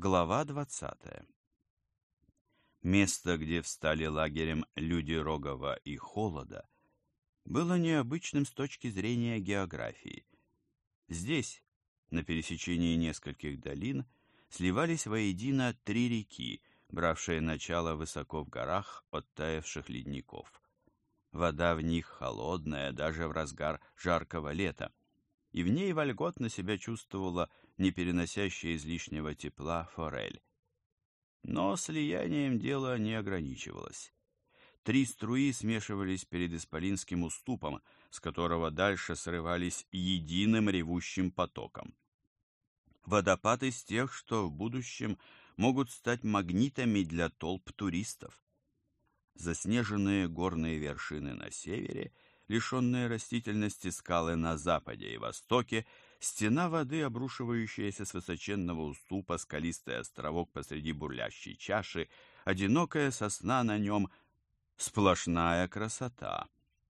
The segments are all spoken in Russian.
Глава 20. Место, где встали лагерем люди Рогова и Холода, было необычным с точки зрения географии. Здесь, на пересечении нескольких долин, сливались воедино три реки, бравшие начало высоко в горах от таявших ледников. Вода в них холодная даже в разгар жаркого лета, и в ней вольготно себя чувствовала не переносящая излишнего тепла форель. Но слиянием дело не ограничивалось. Три струи смешивались перед Исполинским уступом, с которого дальше срывались единым ревущим потоком. Водопад из тех, что в будущем могут стать магнитами для толп туристов. Заснеженные горные вершины на севере, лишенные растительности скалы на западе и востоке, стена воды, обрушивающаяся с высоченного уступа, скалистый островок посреди бурлящей чаши, одинокая сосна на нем — сплошная красота.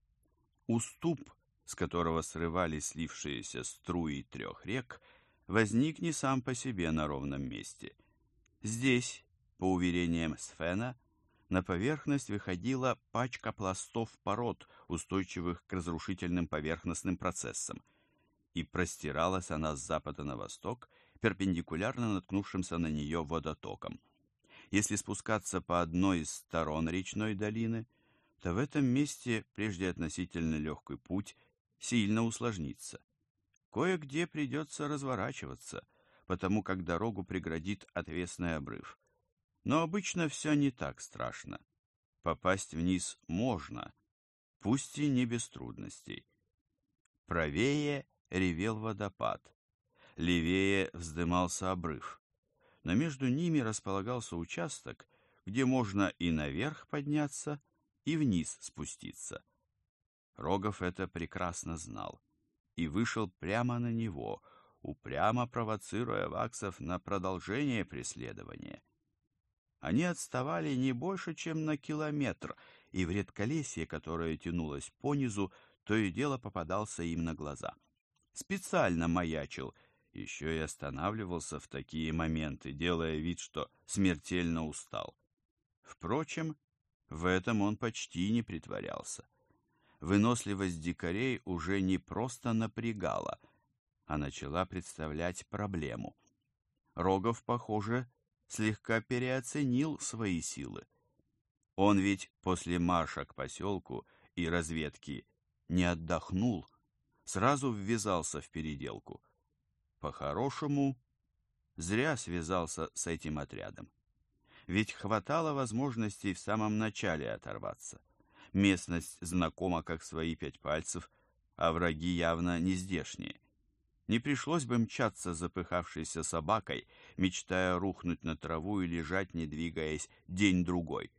Уступ, с которого срывались слившиеся струи трех рек, возник не сам по себе на ровном месте. Здесь, по уверениям Свена, на поверхность выходила пачка пластов пород, устойчивых к разрушительным поверхностным процессам, и простиралась она с запада на восток, перпендикулярно наткнувшимся на нее водотоком. Если спускаться по одной из сторон речной долины, то в этом месте прежде относительно легкий путь сильно усложнится. Кое-где придется разворачиваться, потому как дорогу преградит отвесный обрыв. Но обычно все не так страшно. Попасть вниз можно, пусть и не без трудностей. Правее ревел водопад, левее вздымался обрыв, но между ними располагался участок, где можно и наверх подняться, и вниз спуститься. Рогов это прекрасно знал и вышел прямо на него, упрямо провоцируя ваксов на продолжение преследования. Они отставали не больше, чем на километр, и в редколесье, которое тянулось понизу, то и дело попадался им на глаза. Специально маячил, еще и останавливался в такие моменты, делая вид, что смертельно устал. Впрочем, в этом он почти не притворялся. Выносливость дикарей уже не просто напрягала, а начала представлять проблему. Рогов, похоже, слегка переоценил свои силы. Он ведь после марша к поселку и разведки не отдохнул, сразу ввязался в переделку. По-хорошему, зря связался с этим отрядом. Ведь хватало возможностей в самом начале оторваться. Местность знакома как свои пять пальцев, а враги явно не здешние. Не пришлось бы мчаться запыхавшейся собакой, мечтая рухнуть на траву и лежать, не двигаясь, день-другой.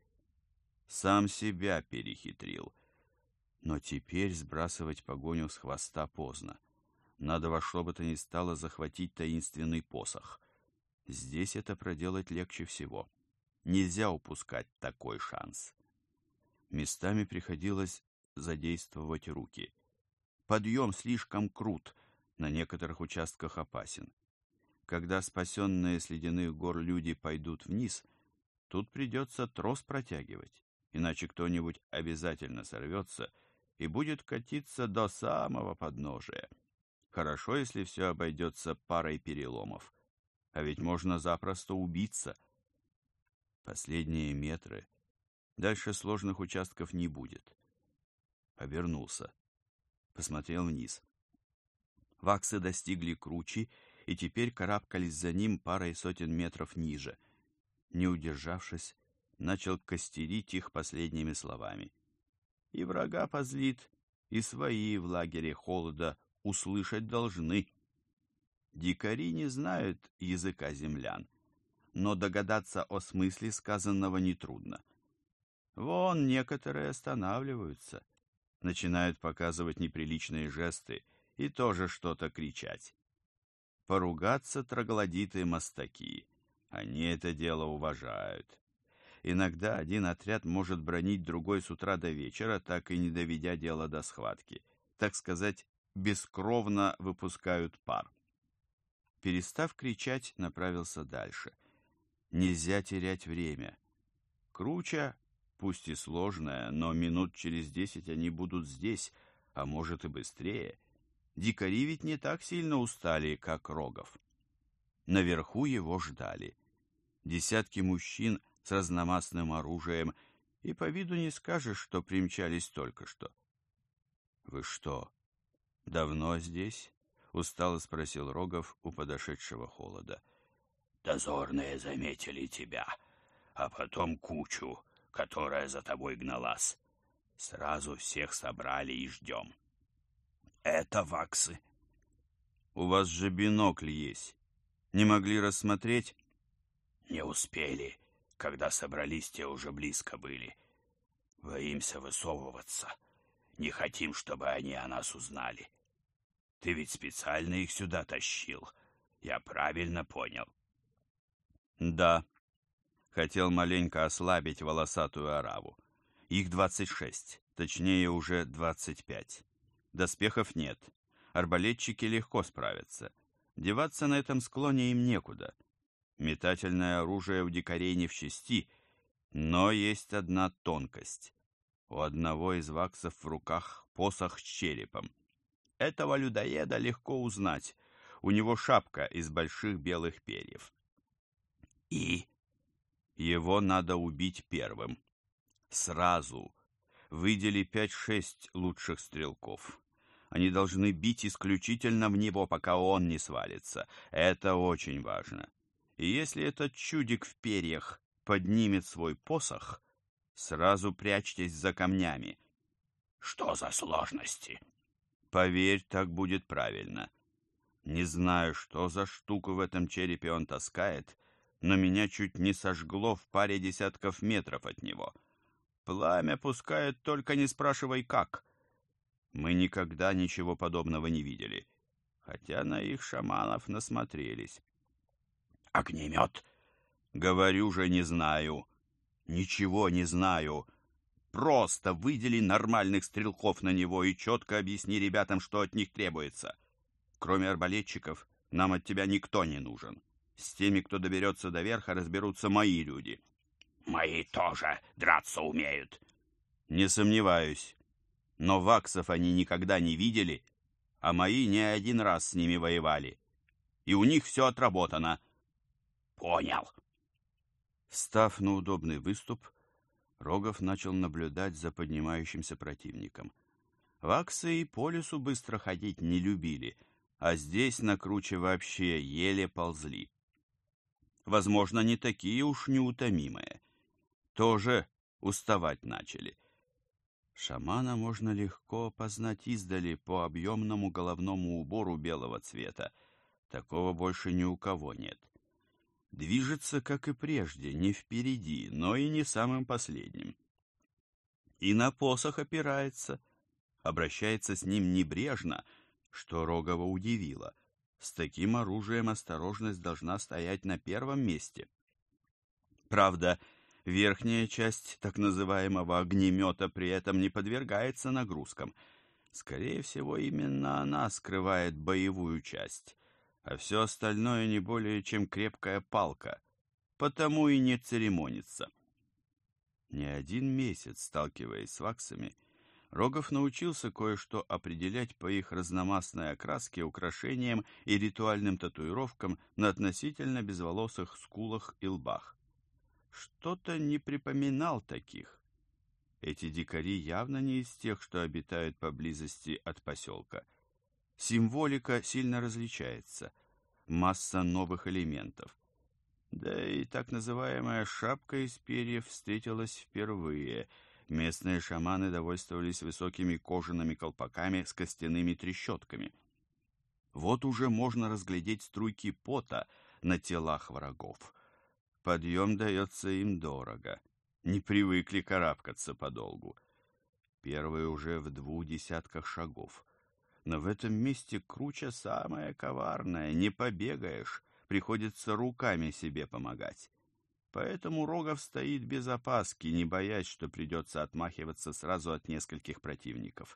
Сам себя перехитрил. Но теперь сбрасывать погоню с хвоста поздно. Надо во что бы то ни стало захватить таинственный посох. Здесь это проделать легче всего. Нельзя упускать такой шанс. Местами приходилось задействовать руки. Подъем слишком крут, на некоторых участках опасен. Когда спасенные с ледяных гор люди пойдут вниз, тут придется трос протягивать, иначе кто-нибудь обязательно сорвется и будет катиться до самого подножия. Хорошо, если все обойдется парой переломов, а ведь можно запросто убиться. Последние метры. Дальше сложных участков не будет. Обернулся. Посмотрел вниз. Ваксы достигли кручи и теперь карабкались за ним парой сотен метров ниже. Не удержавшись, начал костерить их последними словами. И врага позлит, и свои в лагере Холода услышать должны. Дикари не знают языка землян, но догадаться о смысле сказанного нетрудно. Вон некоторые останавливаются, начинают показывать неприличные жесты и тоже что-то кричать. Поругаться троглодиты-мастаки, они это дело уважают. Иногда один отряд может бранить другой с утра до вечера, так и не доведя дело до схватки. Так сказать, бескровно выпускают пар. Перестав кричать, направился дальше. Нельзя терять время. Круча, пусть и сложная, но минут через 10 они будут здесь, а может и быстрее. Дикари ведь не так сильно устали, как Рогов. Наверху его ждали. Десятки мужчин с разномастным оружием, и по виду не скажешь, что примчались только что. «Вы что, давно здесь?» — устало спросил Рогов у подошедшего Холода. «Дозорные заметили тебя, а потом кучу, которая за тобой гналась. Сразу всех собрали и ждем. Это ваксы». «У вас же бинокль есть. Не могли рассмотреть?» «Не успели. Когда собрались, те уже близко были. Боимся высовываться. Не хотим, чтобы они о нас узнали. Ты ведь специально их сюда тащил. Я правильно понял?» «Да». Хотел маленько ослабить волосатую ораву. Их 26, точнее уже 25. Доспехов нет. Арбалетчики легко справятся. Деваться на этом склоне им некуда. Метательное оружие у дикарей не в чести, но есть одна тонкость. У одного из ваксов в руках посох с черепом. Этого людоеда легко узнать. У него шапка из больших белых перьев. И Его надо убить первым. Сразу. Выдели 5-6 лучших стрелков. Они должны бить исключительно в него, пока он не свалится. Это очень важно. И если этот чудик в перьях поднимет свой посох, сразу прячьтесь за камнями. что за сложности? Поверь, так будет правильно. Не знаю, что за штуку в этом черепе он таскает, но меня чуть не сожгло в паре десятков метров от него. Пламя пускает, только не спрашивай как. Мы никогда ничего подобного не видели, хотя на их шаманов насмотрелись. Огнемет? Говорю же, не знаю. Ничего не знаю. Просто выдели нормальных стрелков на него и четко объясни ребятам, что от них требуется. Кроме арбалетчиков, нам от тебя никто не нужен. С теми, кто доберется до верха, разберутся мои люди. Мои тоже драться умеют. Не сомневаюсь. Но ваксов они никогда не видели, а мои не один раз с ними воевали. И у них все отработано. Понял. Встав на удобный выступ, Рогов начал наблюдать за поднимающимся противником. Ваксы и по лесу быстро ходить не любили, а здесь на круче вообще еле ползли. Возможно, не такие уж неутомимые. Тоже уставать начали. Шамана можно легко опознать издали по объемному головному убору белого цвета. Такого больше ни у кого нет. Движется, как и прежде, не впереди, но и не самым последним. И на посох опирается, обращается с ним небрежно, что Рогова удивило. С таким оружием осторожность должна стоять на первом месте. Правда, верхняя часть так называемого огнемета при этом не подвергается нагрузкам. Скорее всего, именно она скрывает боевую часть, а все остальное не более чем крепкая палка, потому и не церемонится. Не один месяц, сталкиваясь с ваксами, Рогов научился кое-что определять по их разномастной окраске, украшениям и ритуальным татуировкам на относительно безволосых скулах и лбах. Что-то не припоминал таких. Эти дикари явно не из тех, что обитают поблизости от поселка. Символика сильно различается. Масса новых элементов. Да и так называемая шапка из перьев встретилась впервые. Местные шаманы довольствовались высокими кожаными колпаками с костяными трещотками. Вот уже можно разглядеть струйки пота на телах врагов. Подъем дается им дорого. Не привыкли карабкаться подолгу. Первые уже в 2 десятках шагов. Но в этом месте круча самая коварная, не побегаешь, приходится руками себе помогать. Поэтому Рогов стоит без опаски, не боясь, что придется отмахиваться сразу от нескольких противников.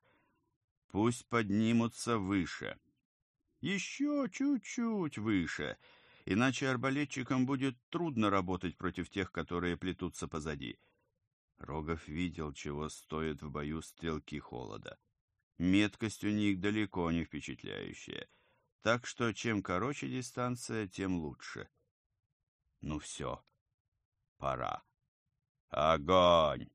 Пусть поднимутся выше. Еще чуть-чуть выше, иначе арбалетчикам будет трудно работать против тех, которые плетутся позади. Рогов видел, чего стоят в бою стрелки Холода. Меткость у них далеко не впечатляющая, так что чем короче дистанция, тем лучше. Ну все, пора. Огонь!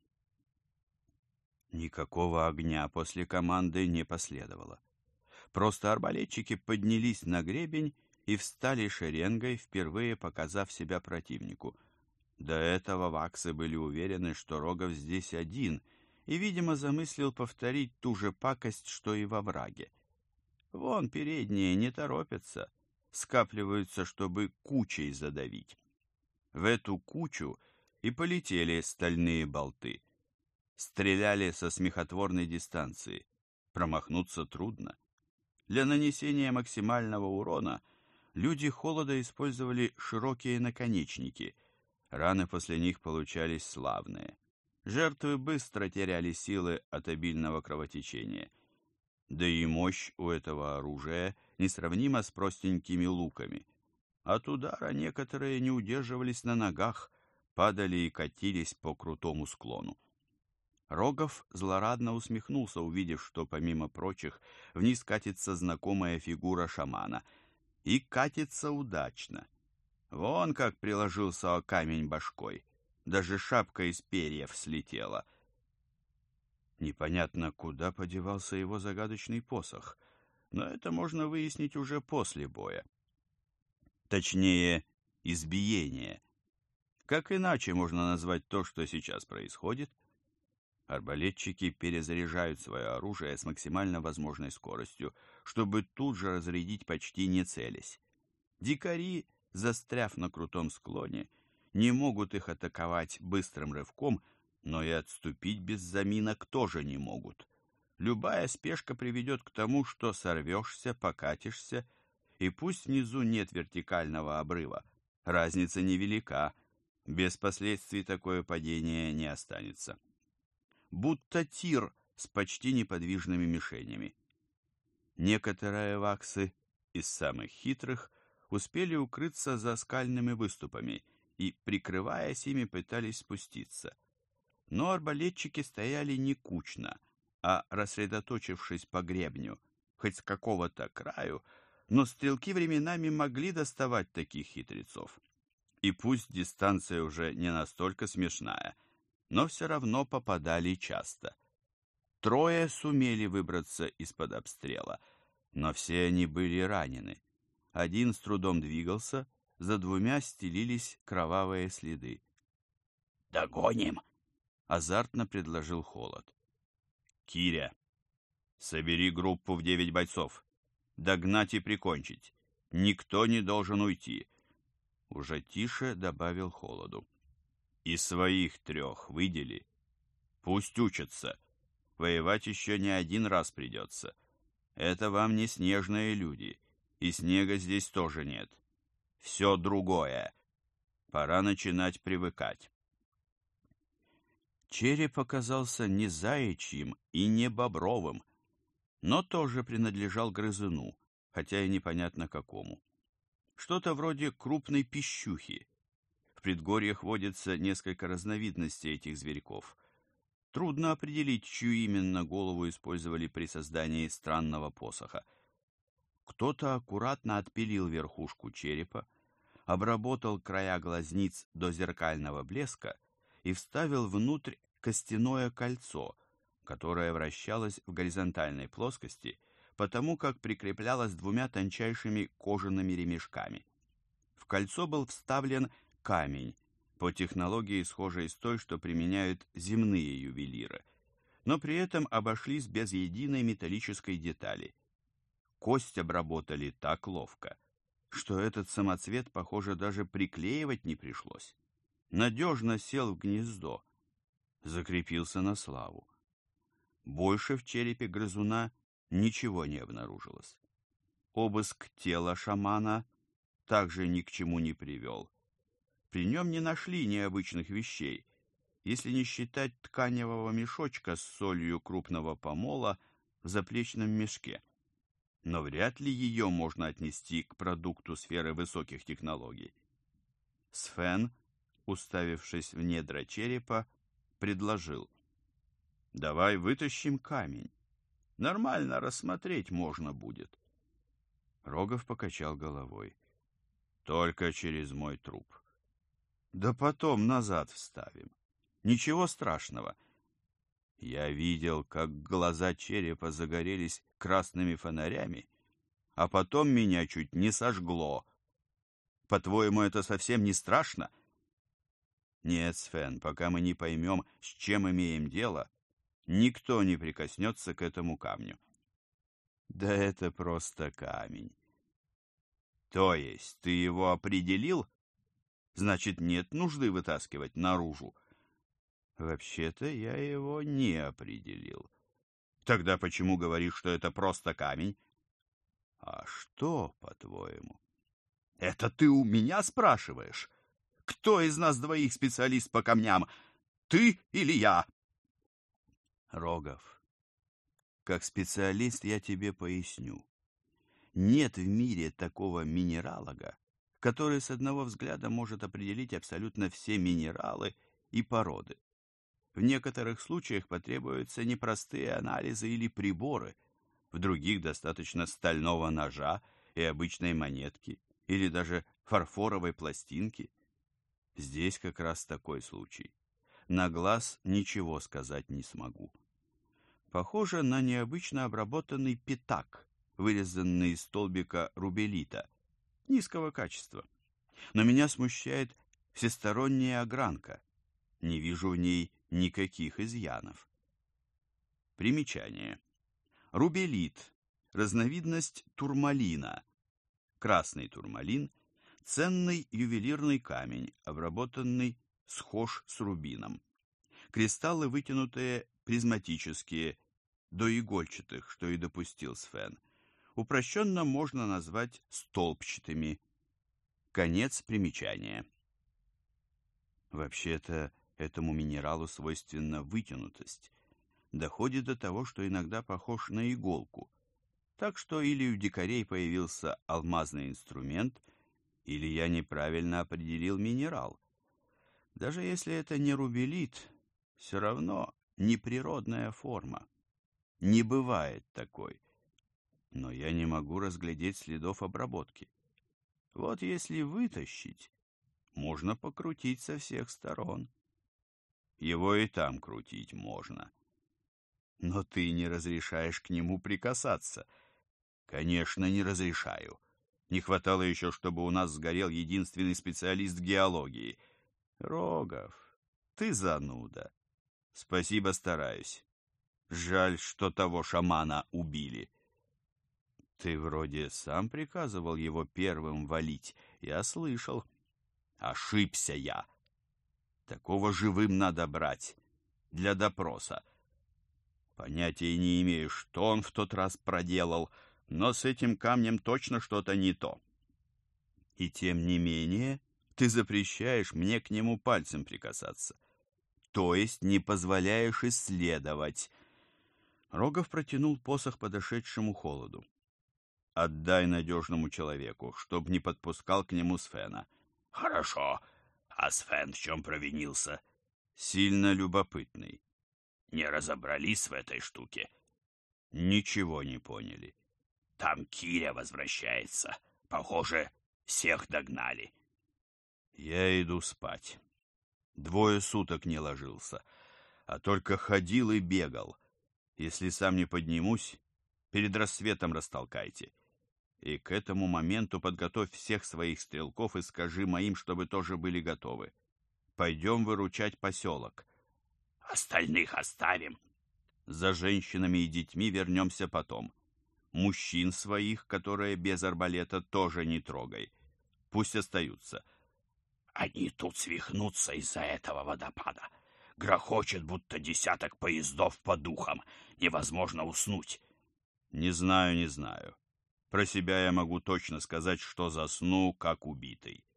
Никакого огня после команды не последовало. Просто арбалетчики поднялись на гребень и встали шеренгой, впервые показав себя противнику. До этого ваксы были уверены, что Рогов здесь один, и, видимо, замыслил повторить ту же пакость, что и во враге. Вон передние не торопятся, скапливаются, чтобы кучей задавить. В эту кучу и полетели стальные болты. Стреляли со смехотворной дистанции. Промахнуться трудно. Для нанесения максимального урона люди Холода использовали широкие наконечники. Раны после них получались славные. Жертвы быстро теряли силы от обильного кровотечения. Да и мощь у этого оружия несравнима с простенькими луками. От удара некоторые не удерживались на ногах, падали и катились по крутому склону. Рогов злорадно усмехнулся, увидев, что, помимо прочих, вниз катится знакомая фигура шамана. И катится удачно. Вон как приложился о камень башкой. Даже шапка из перьев слетела. Непонятно, куда подевался его загадочный посох, но это можно выяснить уже после боя. Точнее, избиения. Как иначе можно назвать то, что сейчас происходит? Арбалетчики перезаряжают свое оружие с максимально возможной скоростью, чтобы тут же разрядить почти не целясь. Дикари, застряв на крутом склоне, не могут их атаковать быстрым рывком, но и отступить без заминок тоже не могут. Любая спешка приведет к тому, что сорвешься, покатишься, и пусть внизу нет вертикального обрыва, разница невелика, без последствий такое падение не останется. Будто тир с почти неподвижными мишенями. Некоторые ваксы из самых хитрых успели укрыться за скальными выступами и, прикрываясь ими, пытались спуститься. Но арбалетчики стояли не кучно, а рассредоточившись по гребню, хоть с какого-то краю, но стрелки временами могли доставать таких хитрецов. И пусть дистанция уже не настолько смешная, но все равно попадали часто. Трое сумели выбраться из-под обстрела, но все они были ранены. Один с трудом двигался, за двумя стелились кровавые следы. «Догоним!» — азартно предложил Холод. «Киря, собери группу в 9 бойцов. Догнать и прикончить. Никто не должен уйти», — уже тише добавил Холоду. «И своих 3 выдели. Пусть учатся. Воевать еще не один раз придется. Это вам не снежные люди, и снега здесь тоже нет. Все другое. Пора начинать привыкать». Череп оказался не заячьим и не бобровым, но тоже принадлежал грызуну, хотя и непонятно какому. Что-то вроде крупной пищухи. В предгорьях водится несколько разновидностей этих зверьков. Трудно определить, чью именно голову использовали при создании странного посоха. Кто-то аккуратно отпилил верхушку черепа, обработал края глазниц до зеркального блеска и вставил внутрь костяное кольцо, которое вращалось в горизонтальной плоскости, потому как прикреплялось 2 тончайшими кожаными ремешками. В кольцо был вставлен камень, по технологии схожей с той, что применяют земные ювелиры, но при этом обошлись без единой металлической детали. Кость обработали так ловко, что этот самоцвет, похоже, даже приклеивать не пришлось. Надежно сел в гнездо, закрепился на славу. Больше в черепе грызуна ничего не обнаружилось. Обыск тела шамана также ни к чему не привел. При нем не нашли необычных вещей, если не считать тканевого мешочка с солью крупного помола в заплечном мешке. но вряд ли ее можно отнести к продукту сферы высоких технологий. Свен, уставившись в недра черепа, предложил: «Давай вытащим камень. Нормально рассмотреть можно будет». Рогов покачал головой. «Только через мой труп. Да потом назад вставим. Ничего страшного». Я видел, как глаза черепа загорелись красными фонарями, а потом меня чуть не сожгло. По-твоему, это совсем не страшно? Нет, Свен, пока мы не поймем, с чем имеем дело, никто не прикоснется к этому камню. Да это просто камень. То есть ты его определил? Значит, нет нужды вытаскивать наружу. Вообще-то я его не определил. Тогда почему говоришь, что это просто камень? А что, по-твоему? Это ты у меня спрашиваешь? Кто из нас двоих специалист по камням? Ты или я? Рогов, как специалист я тебе поясню. Нет в мире такого минералога, который с одного взгляда может определить абсолютно все минералы и породы. В некоторых случаях потребуются непростые анализы или приборы, в других достаточно стального ножа и обычной монетки, или даже фарфоровой пластинки. Здесь как раз такой случай. На глаз ничего сказать не смогу. Похоже на необычно обработанный пятак, вырезанный из столбика рубелита, низкого качества. Но меня смущает всесторонняя огранка. Не вижу в ней никаких изъянов. Примечание. Рубелит – разновидность турмалина. Красный турмалин – ценный ювелирный камень, обработанный схож с рубином. Кристаллы вытянутые призматические, до игольчатых, что и допустил Свен. Упрощенно можно назвать столбчатыми. Конец примечания. Вообще-то, этому минералу свойственна вытянутость. Доходит до того, что иногда похож на иголку. Так что или у дикарей появился алмазный инструмент, или я неправильно определил минерал. Даже если это не рубелит, все равно неприродная форма. Не бывает такой. Но я не могу разглядеть следов обработки. Вот если вытащить, можно покрутить со всех сторон. Его и там крутить можно. Но ты не разрешаешь к нему прикасаться. Конечно, не разрешаю. Не хватало еще, чтобы у нас сгорел единственный специалист геологии. Рогов, ты зануда. Спасибо, стараюсь. Жаль, что того шамана убили. Ты вроде сам приказывал его первым валить. Я слышал. Ошибся я. Такого живым надо брать. Для допроса. Понятия не имею, что он в тот раз проделал, но с этим камнем точно что-то не то. И тем не менее, ты запрещаешь мне к нему пальцем прикасаться. То есть не позволяешь исследовать. Рогов протянул посох подошедшему Холоду. Отдай надежному человеку, чтоб не подпускал к нему Свена. Хорошо. А Свен в чем провинился? Сильно любопытный. Не разобрались в этой штуке? Ничего не поняли. Там Киря возвращается. Похоже, всех догнали. Я иду спать. 2 суток не ложился, а только ходил и бегал. Если сам не поднимусь, перед рассветом растолкайте. И к этому моменту подготовь всех своих стрелков и скажи моим, чтобы тоже были готовы. Пойдем выручать поселок. Остальных оставим. За женщинами и детьми вернемся потом. Мужчин своих, которые без арбалета, тоже не трогай. Пусть остаются. Они тут свихнутся из-за этого водопада. Грохочет, будто десяток поездов по духам. Невозможно уснуть. Не знаю. Про себя я могу точно сказать, что засну, как убитый.